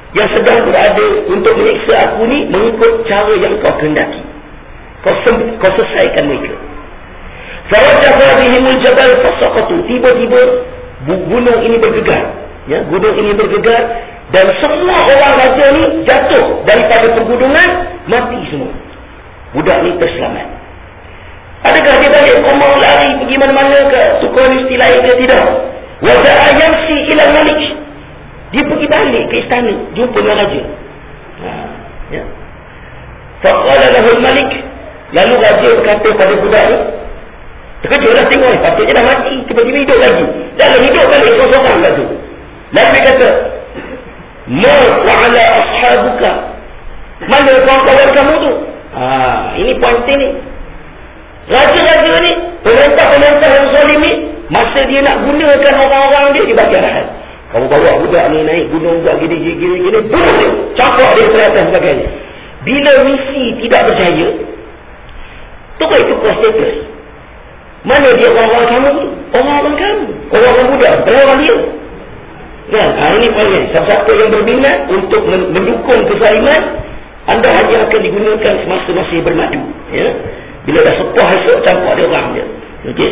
yang sedang berada untuk menyiksa aku ni mengikut cara yang kau kehendaki. Kau, kau selesaikan mereka. Fawajaha bihimul jabal fasaqatu. Tiba-tiba gunung ini bergegar. Ya, gunung ini bergegar dan semua orang raja ni jatuh daripada pergunungan, mati semua. Budak ni terselamat. Adakah dia balik rumah, lari pergi mana-mana ke tukar universiti lain ke? Tidak. Waja'a yamsi ila malik. Dia pergi balik ke istana, jumpa dengan raja. Ha, ya. Faqala lahu malik. Lalu raja berkata pada budak ni, terkejutlah tengok ni, patutnya dah mati, tiba-tiba hidup lagi. Lalu hidup balik seorang-seorang kat tu. Lalu dia kata, ma wa'ala ashabuka. Mana kawan-kawan kamu tu? Ha, ini pointer ni. Raja-raja ni, pemerintah-pemerintah yang zalim ni, masa dia nak gunakan orang-orang dia, dia bagi arahan. Kamu bawa budak ni naik gunung, buat gini-gini, bunuh dia, cakap dia ke atas sebagainya. Bila misi tidak berjaya, tukar itu status. Mana dia orang-orang kamu tu? Orang-orang kamu, orang-orang budak, bukan orang dia. Nah, ha, ini poinnya. Siapa-siapa yang berminat untuk mendukung kezaliman, anda hanya akan digunakan semasa masih bermadu. Ya? Bila dah sepah esok, campak dia orang je. Okey.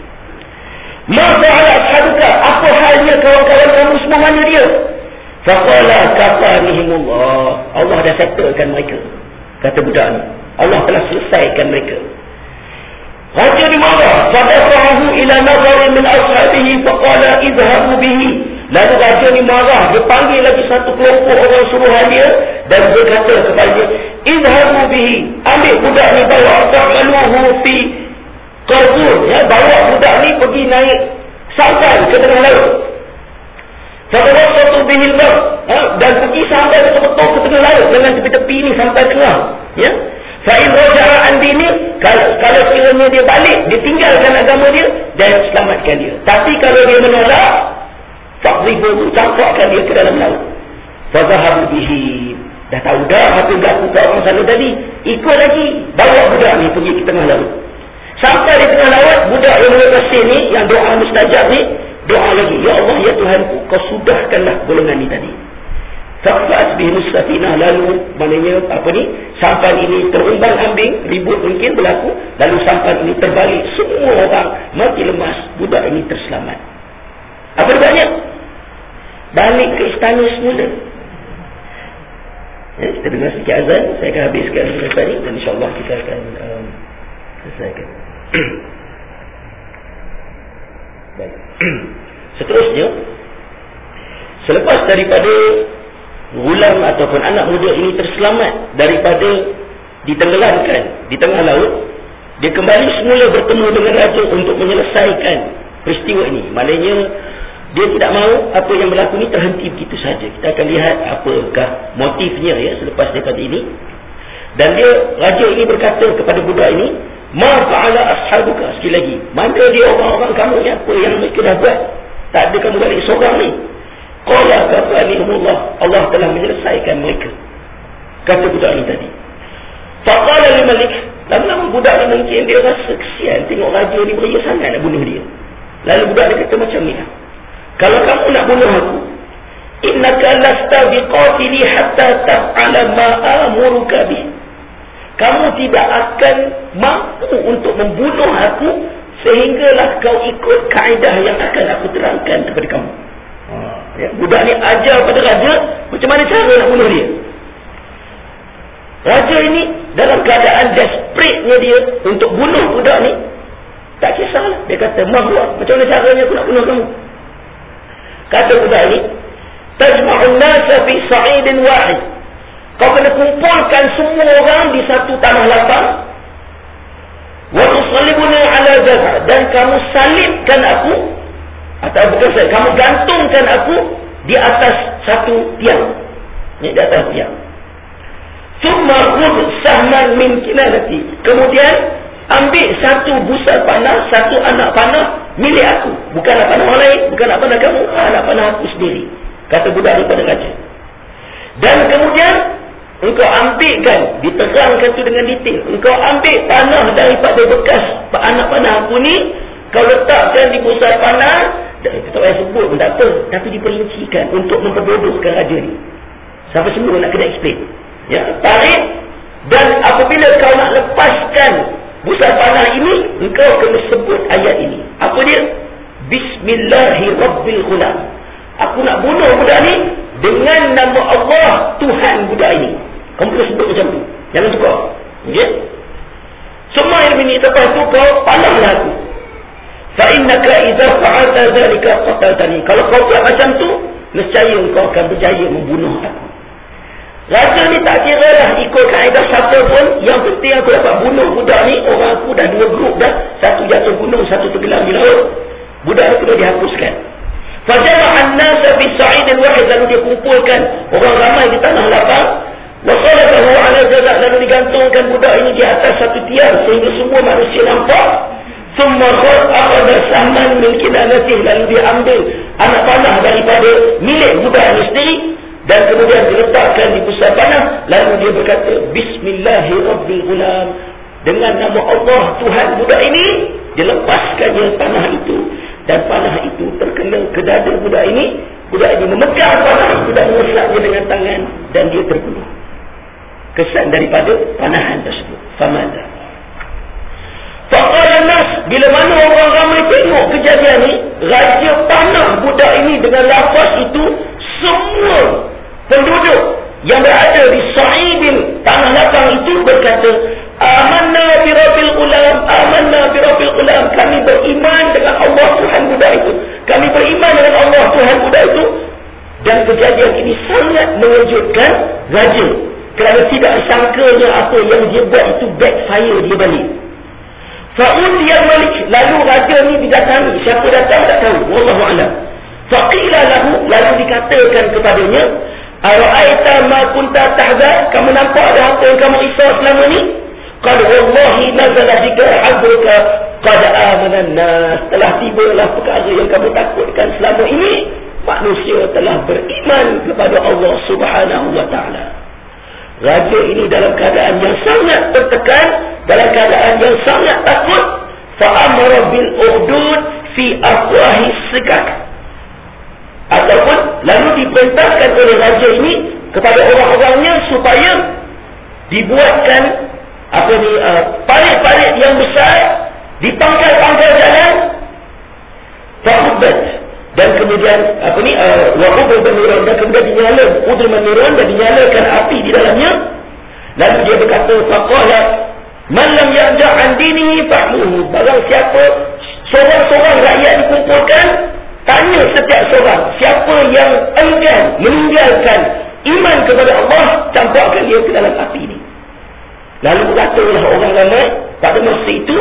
Ma fa'ala ashabuka, apa halnya kawan-kawan kamu semua, mana dia? Faqala kafanihimullah. Allah dah settlekan mereka. Kata budak ni, Allah telah selesaikan mereka. Raja ni marah. Fadafahu ila nazarin min ashabihi faqala idhabu bihi. Lalu raja ni marah. Dia panggil lagi satu kelompok orang suruhan dia dan dia kata kepada dia, idhabu bihi, ambil budak ni, bawa ta'maluhu fi qarbur, ya, bawa budak ni pergi naik sampai ke tengah laut. Fadawassatu bihi al-bahr, ya, dan pergi sampai betul-betul ke tengah laut dengan tepi-tepi ni sampai tengah, ya. Fa in raja'a an dini, kalau kalau sekiranya dia balik, dia tinggalkan agama dia, dan selamatkan dia. Tapi kalau dia menolak, faqribu, campakkan dia ke dalam laut. Fa zahabu bihi, dah tahu dah apa yang berlaku kat orang sana tadi, ikut lagi, bawa budak ni pergi ke tengah laut. Sampai di tengah laut, budak yang mengasih ni, yang doa mustajab ni, doa lagi, ya Allah, ya Tuhanku, kau sudahkanlah golongan ni tadi. Fa'fa'at bihi mustafinah, lalu maknanya apa ni, sampan ini terumbang ambing, ribut mungkin berlaku, lalu sampan ini terbalik, semua orang mati lemas, budak ini terselamat. Apa dia? Balik ke istana semula. Ya, kita dengar sikit azan, saya akan habiskan sampai ni dan insya-Allah kita akan um, selesaikan. Baik. Seterusnya, selepas daripada gulam ataupun anak muda ini terselamat daripada ditenggelamkan di tengah laut, dia kembali semula bertemu dengan raja untuk menyelesaikan peristiwa ini. Maknanya dia tidak mahu apa yang berlaku ini terhenti begitu saja. Kita akan lihat apakah motifnya ya selepas daripada ini. Dan dia, raja ini berkata kepada budak ini, ma fa'ala ashabuka, sekali lagi, mana dia orang-orang kamu ni, apa yang mereka dah buat? Tak ada kamu balik seorang ni. Qala kafanihumullah, Allah telah menyelesaikan mereka. Kata budak ini tadi. Faqala li malik, lama-lama budak ni mungkin dia rasa kesian tengok raja ni beria sangat nak bunuh dia. Lalu budak dia kata macam ni, kalau kamu nak bunuh aku, innaka lasta biqatili hatta taf'ala ma amuruka bih. Kamu tidak akan mampu untuk membunuh aku sehinggalah kau ikut kaedah yang akan aku terangkan kepada kamu. Ya, budak ni ajar pada raja macam mana cara nak bunuh dia. Raja ini dalam keadaan desperate-nya dia untuk bunuh budak ni, tak kisahlah. Dia kata, mahwa, macam mana caranya aku nak bunuh kamu? Kata budak ni, tajma'un nasa fi sa'idin wahid. Kau kena kumpulkan semua orang di satu tanah lapang. Wa tusallibuna ala jaz'a, dan kamu salibkan aku, atau bukan saya, kamu gantungkan aku di atas satu tiang. Ni di atas tiang. Thumma khudh sahman min kinanati. Kemudian ambil satu busa panah, satu anak panah milik aku. Bukan anak panah orang lain, bukan anak panah kamu, anak panah aku sendiri. Kata budak ni pada raja. Dan kemudian engkau ambilkan, diterangkan tu dengan detail, engkau ambil panah daripada bekas anak panah aku ni, kau letakkan di busa panah. Tak payah sebut pun tak apa, tapi diperincikan untuk memperbodohkan raja ni. Sampai semua nak kena explain. Ya, tarik. Dan apabila kau nak lepaskan busa panah ini, engkau kena sebut ayat ini. Apa dia? Bismillahirrabbilghulam. Aku nak bunuh budak ni dengan nama Allah, Tuhan budak ini. Kamu kena sebut macam tu. Jangan suka. Okay? Semua yang ini lepas tu kau panahlah aku. Fa innaka idza fa'alta dhalika qataltani. Kalau kau buat macam tu, nescaya kau akan berjaya membunuh aku. Raja ni tak kira lah ikut kaedah siapa pun. Yang penting aku dapat bunuh budak ni. Orang aku dah dua grup dah. Satu jatuh gunung, satu tenggelam di laut. Budak itu dah dihapuskan. Fajama'an nasa fi sa'idin wahid. Lalu dia kumpulkan orang ramai di tanah lapang. Wasalabahu ala jazak. Lalu digantungkan budak ini di atas satu tiang sehingga semua manusia nampak. Summa khad akhadha sahman min kinanatih. Lalu dia ambil anak panah daripada milik budak ini sendiri dan kemudian diletakkan di pusat panah. Lalu dia berkata, Bismillahirrabbilghulam. Dengan nama Allah, Tuhan budak ini. Dia lepaskannya panah itu. Dan panah itu terkena ke dada budak ini. Budak ini memegang panah itu dan mengesapnya dengan tangan. Dan dia terbunuh. Kesan daripada panahan tersebut. Famada. Faqala nas, bila mana orang ramai tengok kejadian ni, raja panah budak ini dengan lafaz itu, semua penduduk yang berada di Sa'idin, tanah lapang itu berkata, Amanna bi rabbil ulam, amanna bi rabbil ulam. Kami beriman dengan Allah Tuhan budak itu. Kami beriman dengan Allah Tuhan budak itu. Dan kejadian ini sangat mengejutkan raja, kerana tidak sangkanya apa yang dia buat itu backfire dia balik. Fa'udiyal malik. Lalu raja ni didatangi. Siapa datang tak tahu. Wallahu a'lam. Faqila lahu. Lalu dikatakan kepadanya, Ara'aita ma kunta tahzan. Kamu nampak ada apa yang kamu risau selama ni? Qad wallahi nazala bika hadruka qad amana an-nas. Telah tibalah perkara yang kamu takutkan selama ini. Manusia telah beriman kepada Allah Subhanahu wa taala. Raja ini dalam keadaan yang sangat tertekan, dalam keadaan yang sangat takut. Fa'amara bil ukhdud fi afwahi sikak. Ataupun lalu diperintahkan oleh raja ini kepada orang-orangnya supaya dibuatkan apa ni uh, parit-parit yang besar di pangkal-pangkal jalan. Fa'ubat. Dan kemudian apa ni waqubul baniran, dan kemudian dinyala udul baniran dan dinyalakan api di dalamnya. Lalu dia berkata, faqala man lam yarja' an dinihi fa'muhu. Barang siapa seorang-seorang rakyat dikumpulkan, tanya setiap seorang siapa yang enggan meninggalkan iman kepada Allah, campakkan dia ke dalam api ini. Lalu katalah orang ramai pada masa itu,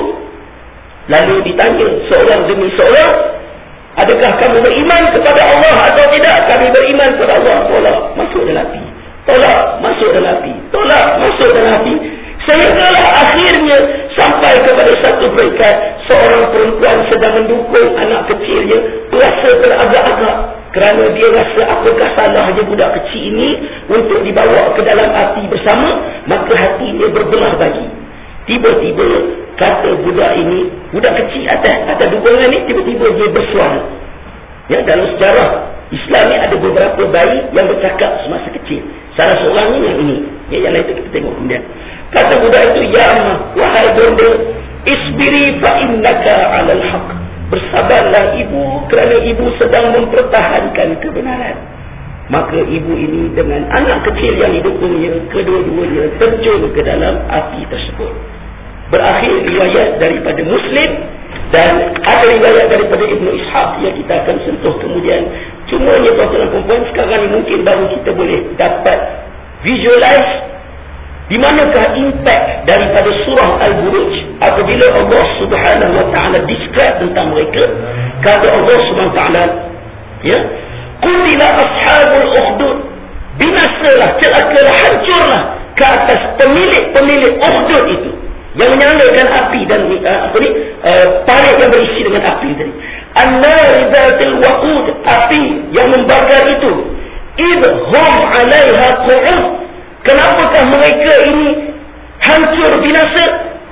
lalu ditanya seorang demi seorang, adakah kamu beriman kepada Allah atau tidak? Kami beriman kepada Allah. Tolak masuk dalam api. Tolak masuk dalam api. Tolak masuk dalam api. Sehinggalah akhirnya sampai kepada satu peringkat, seorang perempuan sedang mendukung anak kecilnya, rasa teragak-agak kerana dia rasa apakah salahnya budak kecil ini untuk dibawa ke dalam api bersama. Maka hatinya berbelah bagi. Tiba-tiba kata budak ini, budak kecil atas atas dukungan ni, tiba-tiba dia bersuara. Ya, dalam sejarah Islam ni ada beberapa bayi yang bercakap semasa kecil. Salah seorang ni yang ini. Ya, yang lain tu kita tengok kemudian. Kata budak itu, ya amma, wahai bonda, isbiri fa innaka 'alal haq. Bersabarlah ibu, kerana ibu sedang mempertahankan kebenaran. Maka ibu ini dengan anak kecil yang didukungnya, kedua-duanya terjun ke dalam api tersebut. Berakhir riwayat daripada Muslim dan ada riwayat daripada Ibnu Ishaq yang kita akan sentuh kemudian. Cuma ya tuan-tuan dan puan-puan, sekarang ni mungkin baru kita boleh dapat visualize di manakah impact daripada surah Al-Buruj apabila Allah Subhanahu wa taala describe tentang mereka. Kata Allah Subhanahu wa taala, ya, qutila ashabul ukhdud, binasalah, celakalah, hancurlah ke atas pemilik-pemilik ukhdud itu yang menyalakan api dan uh, apa ni uh, parit yang berisi dengan api tadi. An-nar zatil waqud, api yang membakar itu. Idhum 'alaiha qu'ud. Kenapakah mereka ini hancur binasa?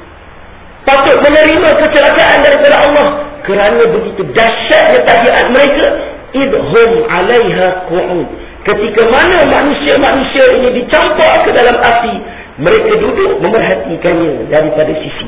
Patut menerima kecelakaan daripada Allah kerana begitu dahsyatnya tabiat mereka. Idhum 'alaiha qu'ud. Ketika mana manusia-manusia ini dicampur ke dalam api, mereka duduk memerhatikannya daripada sisi.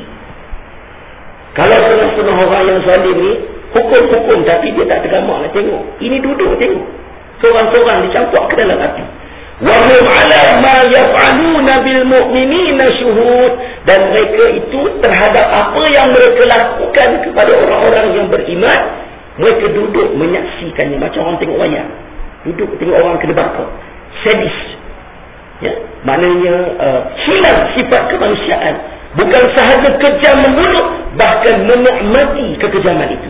Kalau setengah-setengah orang yang zalim ni hukum-hukum tapi dia tak tergamak nak tengok. Ini duduk tengok. Seorang-seorang dicampur ke dalam api. Wa hum ala ma yaf'aluna bil mu'minina syuhud, dan mereka itu terhadap apa yang mereka lakukan kepada orang-orang yang beriman, mereka duduk menyaksikannya macam orang tengok wayang. Duduk tengok orang kena bakar. Sadis. Ya, maknanya uh, hilang sifat kemanusiaan. Bukan sahaja kejam membunuh, bahkan menikmati kekejaman itu.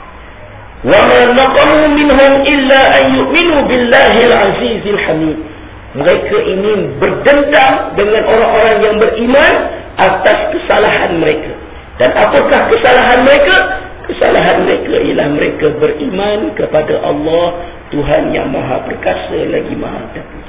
Wa ma naqamu minhum illa an yu'minu billahi al-azizil hamid. Mereka ini berdendam dengan orang-orang yang beriman atas kesalahan mereka. Dan apakah kesalahan mereka? Kesalahan mereka ialah mereka beriman kepada Allah, Tuhan yang Maha Perkasa lagi Maha Terpuji.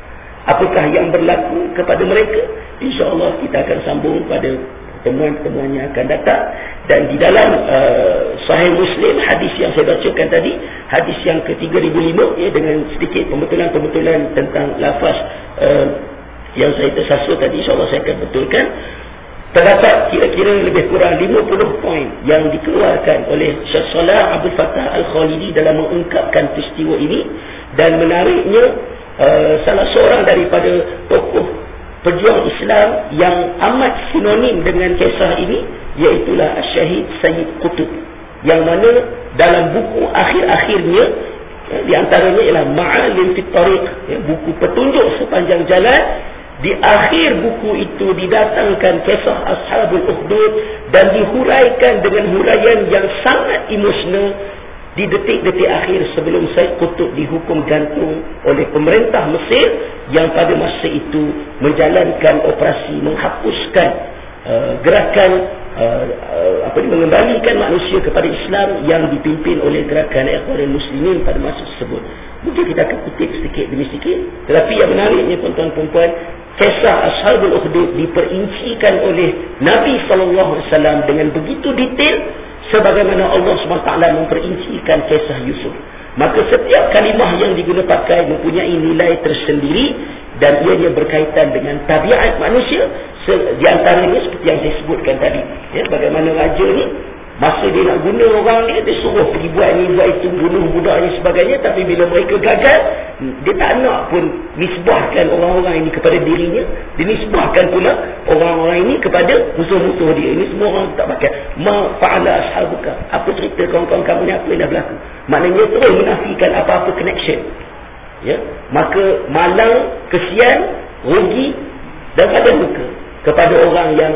Apakah yang berlaku kepada mereka? InsyaAllah kita akan sambung pada pertemuan-pertemuan yang akan datang. Dan di dalam uh, Sahih Muslim, hadis yang saya bacakan tadi, hadis yang ke tiga ribu lima, ya, dengan sedikit pembetulan-pembetulan tentang lafaz uh, yang saya tersasul tadi, insyaAllah saya akan betulkan. Terdapat kira-kira lebih kurang lima puluh poin yang dikeluarkan oleh Syekh Salah Abdul Fattah Al-Khalidi dalam mengungkapkan peristiwa ini. Dan menariknya, uh, salah seorang daripada tokoh pejuang Islam yang amat sinonim dengan kisah ini, iaitulah Syahid Sayyid Qutb, yang mana dalam buku akhir-akhirnya, ya, di antaranya ialah Ma'alim fit Tariq, ya, buku petunjuk sepanjang jalan. Di akhir buku itu didatangkan kisah Ashabul Ukhdud dan dihuraikan dengan huraian yang sangat emosional di detik-detik akhir sebelum Sayyid Qutb dihukum gantung oleh pemerintah Mesir, yang pada masa itu menjalankan operasi menghapuskan uh, gerakan uh, uh, apa ni, mengembalikan manusia kepada Islam yang dipimpin oleh gerakan Ikhwanul Muslimin pada masa tersebut. Mungkin kita akan kutip sedikit demi sedikit. Tetapi yang menariknya, tuan-tuan dan puan, kisah Ashabul Ukhdud diperincikan oleh Nabi sallallahu alaihi wasallam dengan begitu detail, sebagaimana Allah subhanahu wa taala memperincikan kisah Yusuf. Maka setiap kalimah yang digunakan pakai mempunyai nilai tersendiri, dan ianya berkaitan dengan tabiat manusia. Di antaranya seperti yang saya sebutkan tadi, ya, bagaimana raja ni masa dia nak guna orang dia, dia suruh pergi buat ni buat itu, bunuh budak ni sebagainya. Tapi bila mereka gagal, dia tak nak pun nisbahkan orang-orang ini kepada dirinya, dia nisbahkan pula orang-orang ini kepada musuh-musuh dia. Ini semua orang tak pakai ma fa'ala ashabuka, apa cerita kawan-kawan kamu ni, apa yang dah berlaku. Maknanya terus menafikan apa-apa connection, ya. Maka malang, kesian, rugi dan ada muka kepada orang yang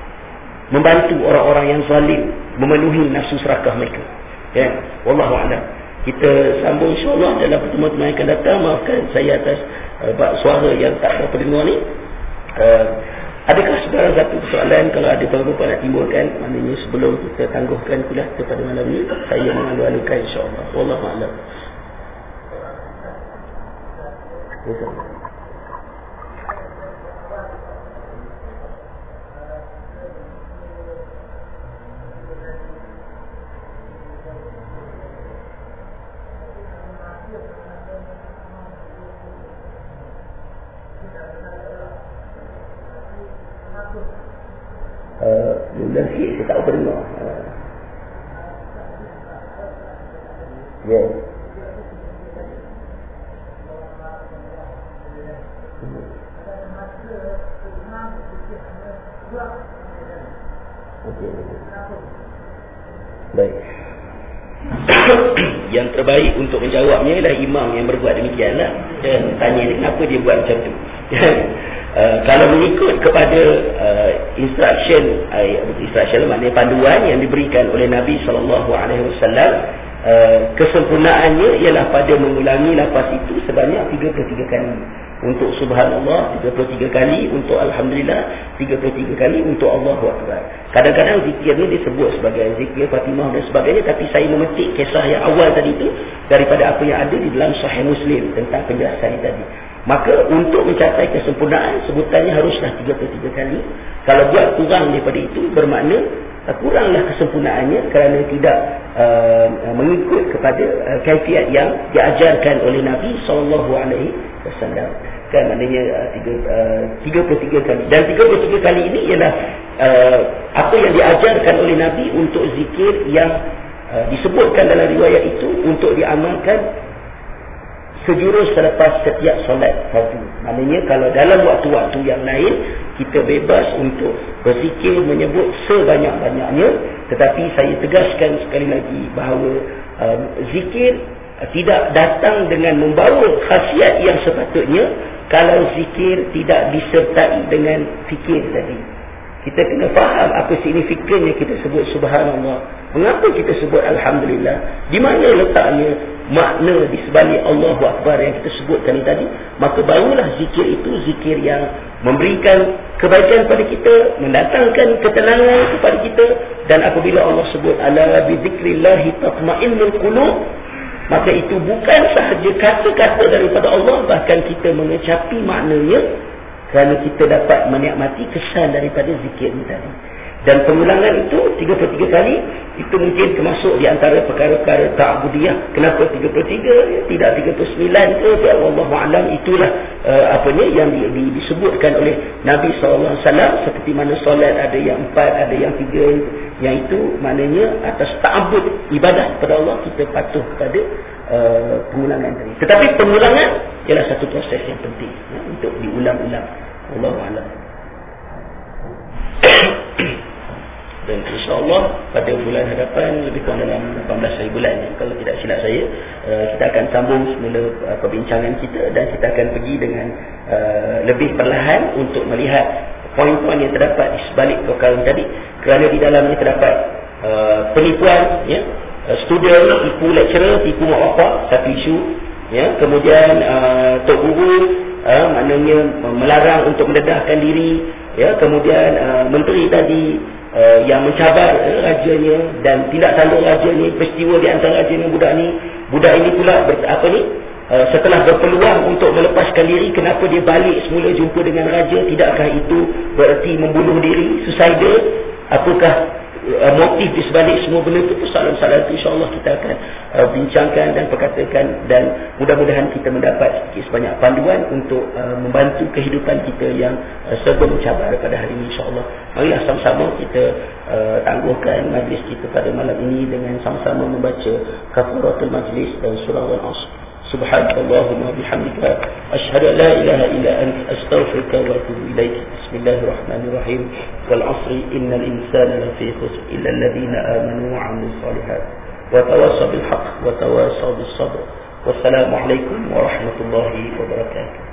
membantu orang-orang yang zalim memenuhi nafsu serakah mereka. Ya, wallahu a'lam. Kita sambung insya-Allah dalam pertemuan-pertemuan yang akan datang. Maafkan saya atas uh, suara yang tak berapa dengar ni. Uh, adakah saudara satu soalan kalau ada apa-apa nak timbulkan, maknanya sebelum kita tangguhkan kuliah kita pada malam ni, saya mengalu-alukan insya-Allah. Wallahu a'lam. Ya, dan sikit saya tak pernah. Ya. Okey. Baik. Yang terbaik untuk menjawabnya ialah imam yang berbuat demikianlah. Dan tanya dia kenapa dia buat macam tu. Uh, kalau mengikut kepada uh, instruction, uh, instruction maknanya panduan yang diberikan oleh Nabi sallallahu alaihi wasallam, uh, kesempurnaannya ialah pada mengulangi lafaz itu sebanyak tiga puluh tiga kali. Untuk subhanallah tiga puluh tiga kali, untuk alhamdulillah tiga puluh tiga kali, untuk Allahu akbar. Kadang-kadang zikir ni disebut sebagai zikir Fatimah dan sebagainya, tapi saya memetik kisah yang awal tadi itu daripada apa yang ada di dalam Sahih Muslim tentang penjelasan tadi. Maka untuk mencapai kesempurnaan, sebutannya haruslah tiga puluh tiga kali. Kalau buat kurang daripada itu, bermakna kuranglah kesempurnaannya kerana tidak uh, mengikut kepada uh, kaifiat yang diajarkan oleh Nabi sallallahu alaihi wasallam. Kan maknanya uh, tiga, uh, tiga puluh tiga kali, dan tiga puluh tiga kali ini ialah uh, apa yang diajarkan oleh Nabi untuk zikir yang uh, disebutkan dalam riwayat itu untuk diamalkan sejurus selepas setiap solat fardu. Maknanya kalau dalam waktu-waktu yang lain kita bebas untuk berzikir menyebut sebanyak-banyaknya, tetapi saya tegaskan sekali lagi bahawa um, zikir tidak datang dengan membawa khasiat yang sepatutnya kalau zikir tidak disertai dengan fikir tadi. Kita kena faham apa signifikannya kita sebut subhanallah. Mengapa kita sebut alhamdulillah? Di mana letaknya makna di sebalik Allahu Akbar yang kita sebutkan tadi? Maka barulah zikir itu zikir yang memberikan kebaikan kepada kita, mendatangkan ketenangan kepada kita. Dan apabila Allah sebut ala bi zikrillahi tatma'innul qulub, maka itu bukan sahaja kata-kata daripada Allah, bahkan kita mengecapi maknanya kerana kita dapat menikmati kesan daripada zikir ini tadi. Dan pengulangan itu tiga puluh tiga kali, itu mungkin termasuk di antara perkara-perkara ta'budiyah. Kenapa tiga puluh tiga, tidak tiga puluh sembilan ke? Wallahu a'lam. Itulah uh, apanya yang di, di, disebutkan oleh Nabi sallallahu alaihi wasallam, seperti mana solat ada yang empat, ada yang tiga. Yang itu maknanya atas ta'abud ibadah kepada Allah, kita patuh kepada uh, pengulangan tadi. Tetapi pengulangan ialah satu proses yang penting ya, untuk diulang-ulang. Wallahu a'lam. Dan insyaAllah pada bulan hadapan, lebih kurang dalam lapan belas hari bulan ni, kalau tidak silap saya, uh, kita akan sambung semula uh, perbincangan kita, dan kita akan pergi dengan uh, lebih perlahan untuk melihat poin-poin yang terdapat di sebalik perkara tadi, kerana di dalamnya terdapat uh, penipuan ya, uh, student tipu lecturer, tipu mak bapak, satu isu ya. Kemudian uh, tok guru uh, maknanya melarang untuk mendedahkan diri ya. Kemudian uh, menteri tadi uh, yang mencabar uh, rajanya dan tidak tanduk rajanya, peristiwa di antara raja dengan budak ni. Budak ini pula ber, apa ni Uh, setelah berpeluang untuk melepaskan diri, kenapa dia balik semula jumpa dengan raja? Tidakkah itu berarti membunuh diri, suicidal? Apakah uh, motif di sebalik semua benda itu? Persoalan-persoalan itu insyaAllah kita akan uh, bincangkan dan perkatakan, dan mudah-mudahan kita mendapat sedikit sebanyak panduan untuk uh, membantu kehidupan kita yang uh, serba mencabar pada hari ini insyaAllah. Marilah sama-sama kita uh, tangguhkan majlis kita pada malam ini dengan sama-sama membaca kafaratul majlis dan surah Al-Asr. Subhanallahumma bihamdika asyhadu an la ilaha illa anta astaghfiruka wa atubu ilaik. Bismillahirrahmanirrahim. Wal 'asri innal insana lafi khusr illa alladhina amanu wa 'amilus shalihat wa tawassaw bil haqq wa tawassaw bis sabr. Wassalamu alaikum warahmatullahi wabarakatuh.